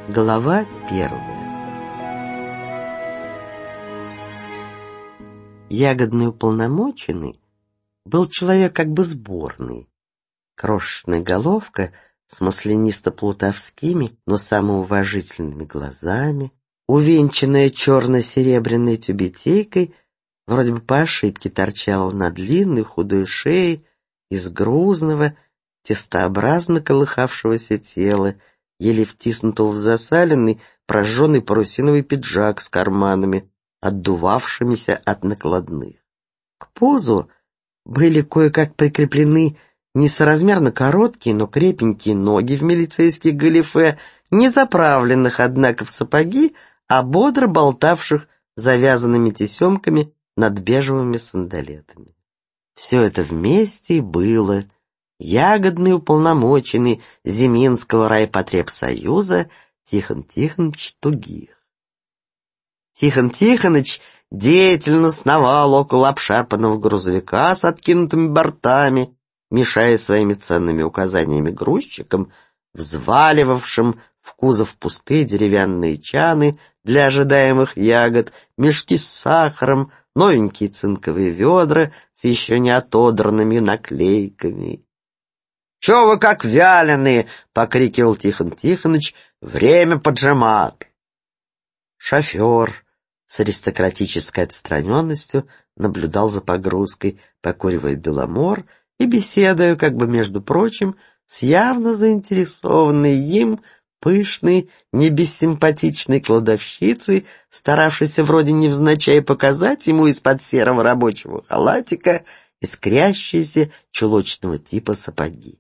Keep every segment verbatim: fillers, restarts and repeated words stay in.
Глава первая. Ягодный уполномоченный был человек как бы сборный. Крошечная головка с маслянисто-плутовскими, но самоуважительными глазами, увенчанная черно-серебряной тюбетейкой, вроде бы по ошибке торчала на длинной худой шее из грузного, тестообразно колыхавшегося тела, еле втиснутого в засаленный, прожженный парусиновый пиджак с карманами, отдувавшимися от накладных. К пузу были кое-как прикреплены несоразмерно короткие, но крепенькие ноги в милицейских галифе, не заправленных, однако, в сапоги, а бодро болтавших завязанными тесемками над бежевыми сандалетами. Все это вместе и было ягодный уполномоченный Зиминского райпотребсоюза Тихон Тихоныч Тугих. Тихон Тихоныч деятельно сновал около обшарпанного грузовика с откинутыми бортами, мешая своими ценными указаниями грузчикам, взваливавшим в кузов пустые деревянные чаны для ожидаемых ягод, мешки с сахаром, новенькие цинковые ведра с еще не отодранными наклейками. «Чё вы как вяленые!» — покрикивал Тихон Тихоныч. «Время поджимать!» Шофер с аристократической отстраненностью наблюдал за погрузкой, покуривая беломор и беседуя, как бы между прочим, с явно заинтересованной им пышной, не бессимпатичной кладовщицей, старавшейся вроде невзначай показать ему из-под серого рабочего халатика искрящиеся чулочного типа сапоги.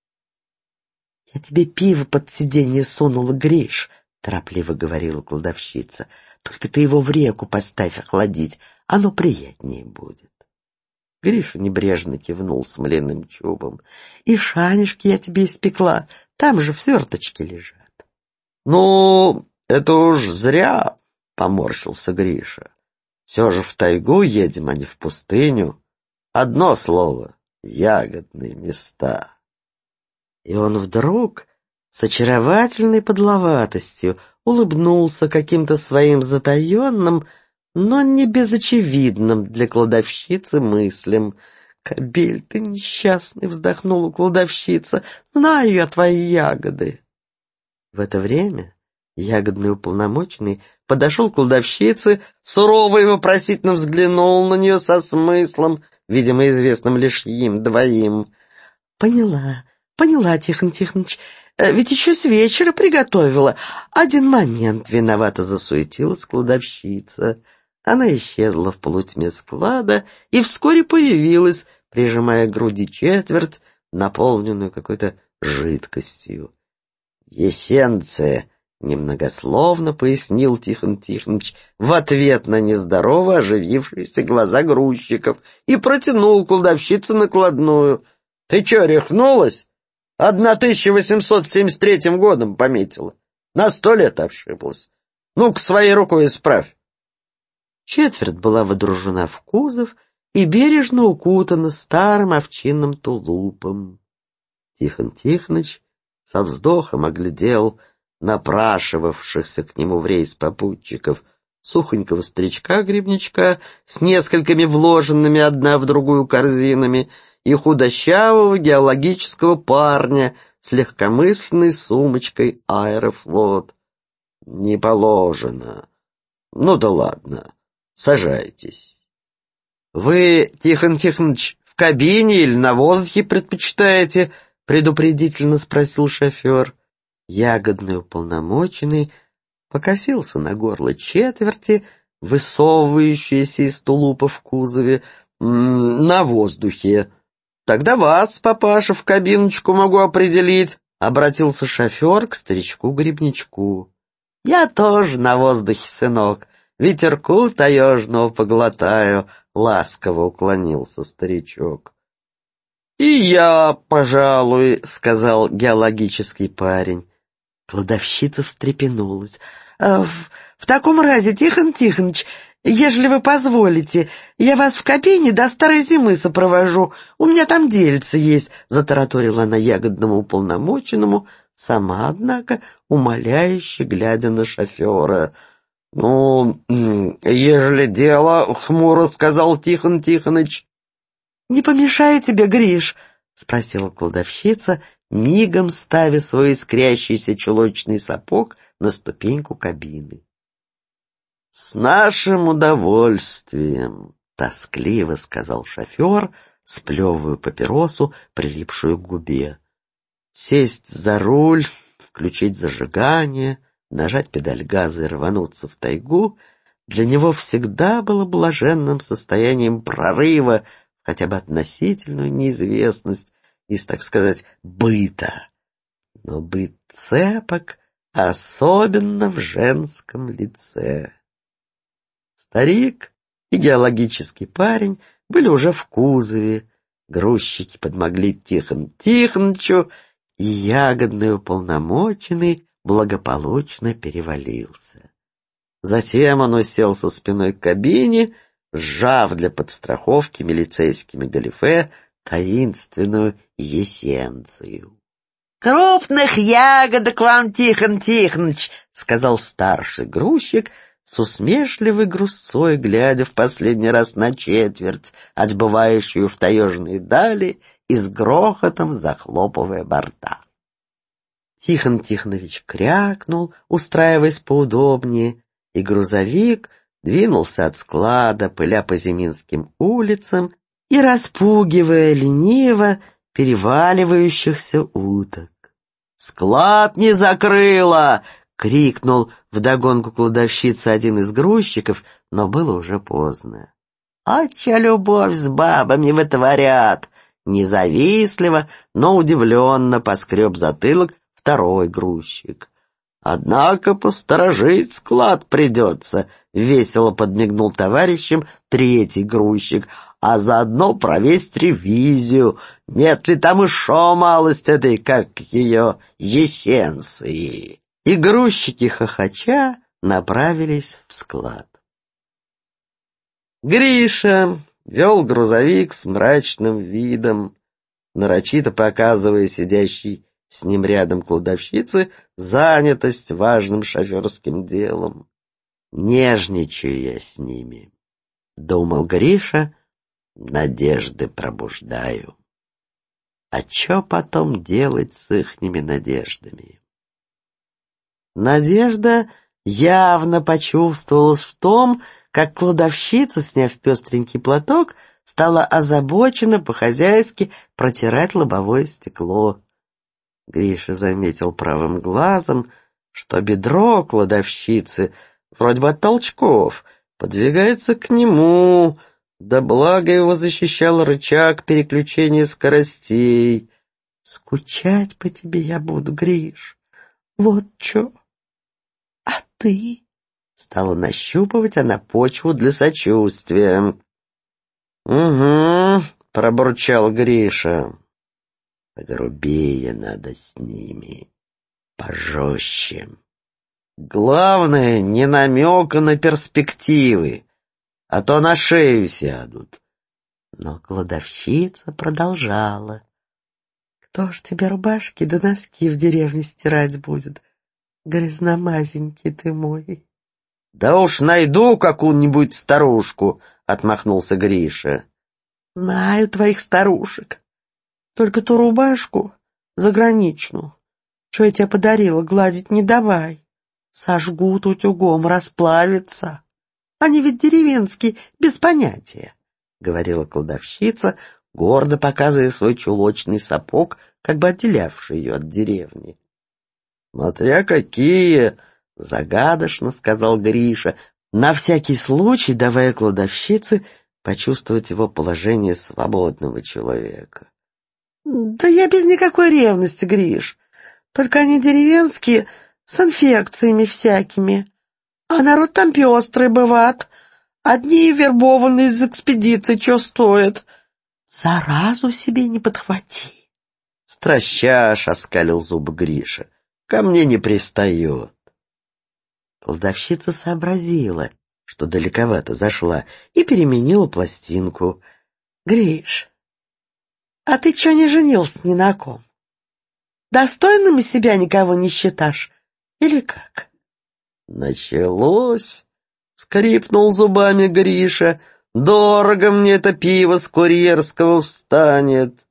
«Я тебе пиво под сиденье сунула, Гриш», — торопливо говорила кладовщица. «Только ты его в реку поставь охладить, оно приятнее будет». Гриша небрежно кивнул смоляным чубом. «И шанишки я тебе испекла, там же в сверточке лежат». «Ну, это уж зря», — поморщился Гриша. «Все же в тайгу едем, а не в пустыню. Одно слово — ягодные места». И он вдруг с очаровательной подловатостью улыбнулся каким-то своим затаенным, но не безочевидным для кладовщицы мыслям. «Кобель ты несчастный!» — вздохнула кладовщица. «Знаю я твои ягоды!» В это время ягодный уполномоченный подошел к кладовщице, сурово и вопросительно взглянул на нее со смыслом, видимо, известным лишь им двоим. «Поняла, поняла, Тихон Тихоныч, ведь еще с вечера приготовила. Один момент», — виновато засуетилась кладовщица. Она исчезла в полутьме склада и вскоре появилась, прижимая к груди четверть, наполненную какой-то жидкостью. «Есенция», — немногословно пояснил Тихон Тихоныч в ответ на нездорово оживившиеся глаза грузчиков и протянул кладовщице накладную. «Ты чё, рехнулась? тысяча восемьсот семьдесят третьим годом пометила. На сто лет ошиблась. Ну-ка, своей рукой исправь». Четверть была водружена в кузов и бережно укутана старым овчинным тулупом. Тихон Тихоныч со вздохом оглядел напрашивавшихся к нему в рейс попутчиков, сухонького старичка-грибничка с несколькими вложенными одна в другую корзинами и худощавого геологического парня с легкомысленной сумочкой «Аэрофлот». «Не положено. Ну да ладно, сажайтесь». «Вы, Тихон Тихоныч, в кабине или на воздухе предпочитаете?» — предупредительно спросил шофер. Ягодный уполномоченный покосился на горло четверти, высовывающейся из тулупа в кузове. «На воздухе». «Тогда вас, папаша, в кабиночку могу определить», — обратился шофер к старичку-грибничку. «Я тоже на воздухе, сынок, ветерку таежного поглотаю», — ласково уклонился старичок. «И я, пожалуй», — сказал геологический парень. Кладовщица встрепенулась. «В, в таком разе, Тихон Тихоныч, ежели вы позволите, я вас в кабине до старой зимы сопровожу. У меня там дельце есть», — затараторила она ягодному уполномоченному сама, однако, умоляюще глядя на шофера. — Ну, ежели дело, — хмуро сказал Тихон Тихоныч. — Не помешаю тебе, Гриш? — спросила кладовщица, мигом ставя свой искрящийся чулочный сапог на ступеньку кабины. — С нашим удовольствием, — тоскливо сказал шофер, сплевывая папиросу, прилипшую к губе. Сесть за руль, включить зажигание, нажать педаль газа и рвануться в тайгу для него всегда было блаженным состоянием прорыва, хотя бы относительную неизвестность из, так сказать, быта. Но быт цепок, особенно в женском лице. Старик и геологический парень были уже в кузове, грузчики подмогли Тихону Тихонычу, и ягодный уполномоченный благополучно перевалился. Затем он уселся спиной к кабине, сжав для подстраховки милицейскими галифе таинственную эссенцию. — Крупных ягодок вам, Тихон Тихоныч, — сказал старший грузчик, с усмешливой грустцой, глядя в последний раз на четверть, отбывающую в таежные дали, и с грохотом захлопывая борта. Тихон Тихонович крякнул, устраиваясь поудобнее, и грузовик двинулся от склада, пыля по Зиминским улицам и распугивая лениво переваливающихся уток. «Склад не закрыла!» — крикнул вдогонку кладовщице один из грузчиков, но было уже поздно. «А чья любовь с бабами вытворят!» Независтливо, но удивленно поскреб затылок второй грузчик. «Однако посторожить склад придется», — весело подмигнул товарищем третий грузчик, «а заодно провести ревизию, нет ли там еще малость этой, как ее, эссенции». И грузчики, хохоча, направились в склад. Гриша вел грузовик с мрачным видом, нарочито показывая сидящей с ним рядом кладовщице занятость важным шоферским делом. «Нежничаю я с ними», — думал Гриша, — «надежды пробуждаю. А чё потом делать с ихними надеждами?» Надежда явно почувствовалась в том, как кладовщица, сняв пестренький платок, стала озабоченно по-хозяйски протирать лобовое стекло. Гриша заметил правым глазом, что бедро кладовщицы, вроде бы от толчков, подвигается к нему, да благо его защищал рычаг переключения скоростей. «Скучать по тебе я буду, Гриш, вот чё. А ты?» Стала нащупывать она почву для сочувствия. «Угу», — пробурчал Гриша. «Погрубее надо с ними, пожестче. Главное, не намека на перспективы, а то на шею сядут». Но кладовщица продолжала. «Кто ж тебе рубашки да носки в деревне стирать будет? Грязномазенький ты мой». «Да уж найду какую-нибудь старушку», — отмахнулся Гриша. «Знаю твоих старушек. Только ту рубашку заграничную, что я тебе подарила, гладить не давай. Сожгут утюгом, расплавится. Они ведь деревенские, без понятия», — говорила кладовщица, гордо показывая свой чулочный сапог, как бы отделявший ее от деревни. «Смотря какие!» — загадочно сказал Гриша, на всякий случай давая кладовщице почувствовать его положение свободного человека. «Да я без никакой ревности, Гриш. Только они деревенские, с инфекциями всякими. А народ там пестрый бывает. Одни вербованные из экспедиции что стоят. Заразу себе не подхвати». «Стращаш», — оскалил зубы Гриша, — «ко мне не пристает». Кладовщица сообразила, что далековато зашла, и переменила пластинку. «Гриш, а ты чё не женился ни на ком? достойным из себя никого не считашь? Или как? Началось, скрипнул зубами Гриша. Дорого мне это пиво с курьерского встанет.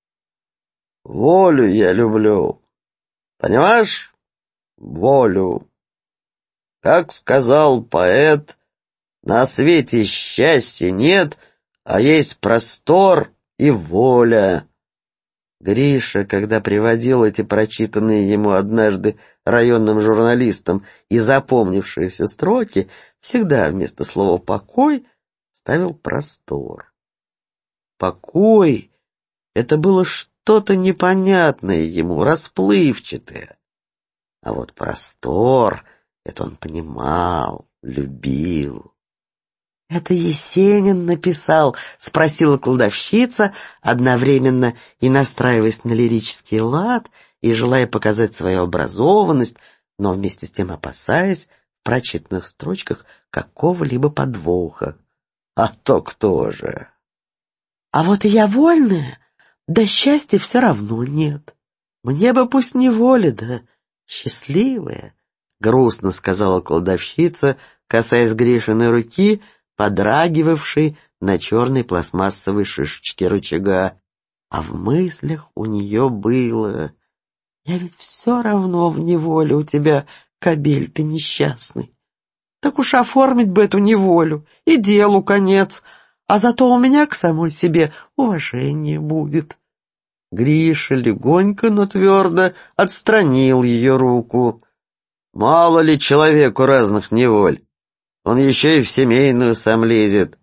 Волю я люблю. Понимаешь? Волю. Как сказал поэт, на свете счастья нет, а есть простор и воля. Гриша, когда приводил эти прочитанные ему однажды районным журналистам и запомнившиеся строки, всегда вместо слова «покой» ставил «простор». Покой — это было что-то непонятное ему, расплывчатое. А вот простор — это он понимал, любил. «Это Есенин написал?» — спросила кладовщица, одновременно и настраиваясь на лирический лад, и желая показать свою образованность, но вместе с тем опасаясь в прочитанных строчках какого-либо подвоха. «А то кто же?» «А вот и я вольная, да счастья все равно нет. Мне бы пусть не воля, да счастливая», — грустно сказала кладовщица, касаясь Гришиной руки, подрагивавшей на черной пластмассовой шишечке рычага. А в мыслях у нее было: «Я ведь все равно в неволе у тебя, кобель ты несчастный. Так уж оформить бы эту неволю, и делу конец, а зато у меня к самой себе уважение будет». Гриша легонько, но твердо отстранил ее руку. «Мало ли человеку разных неволь. Он еще и в семейную сам лезет.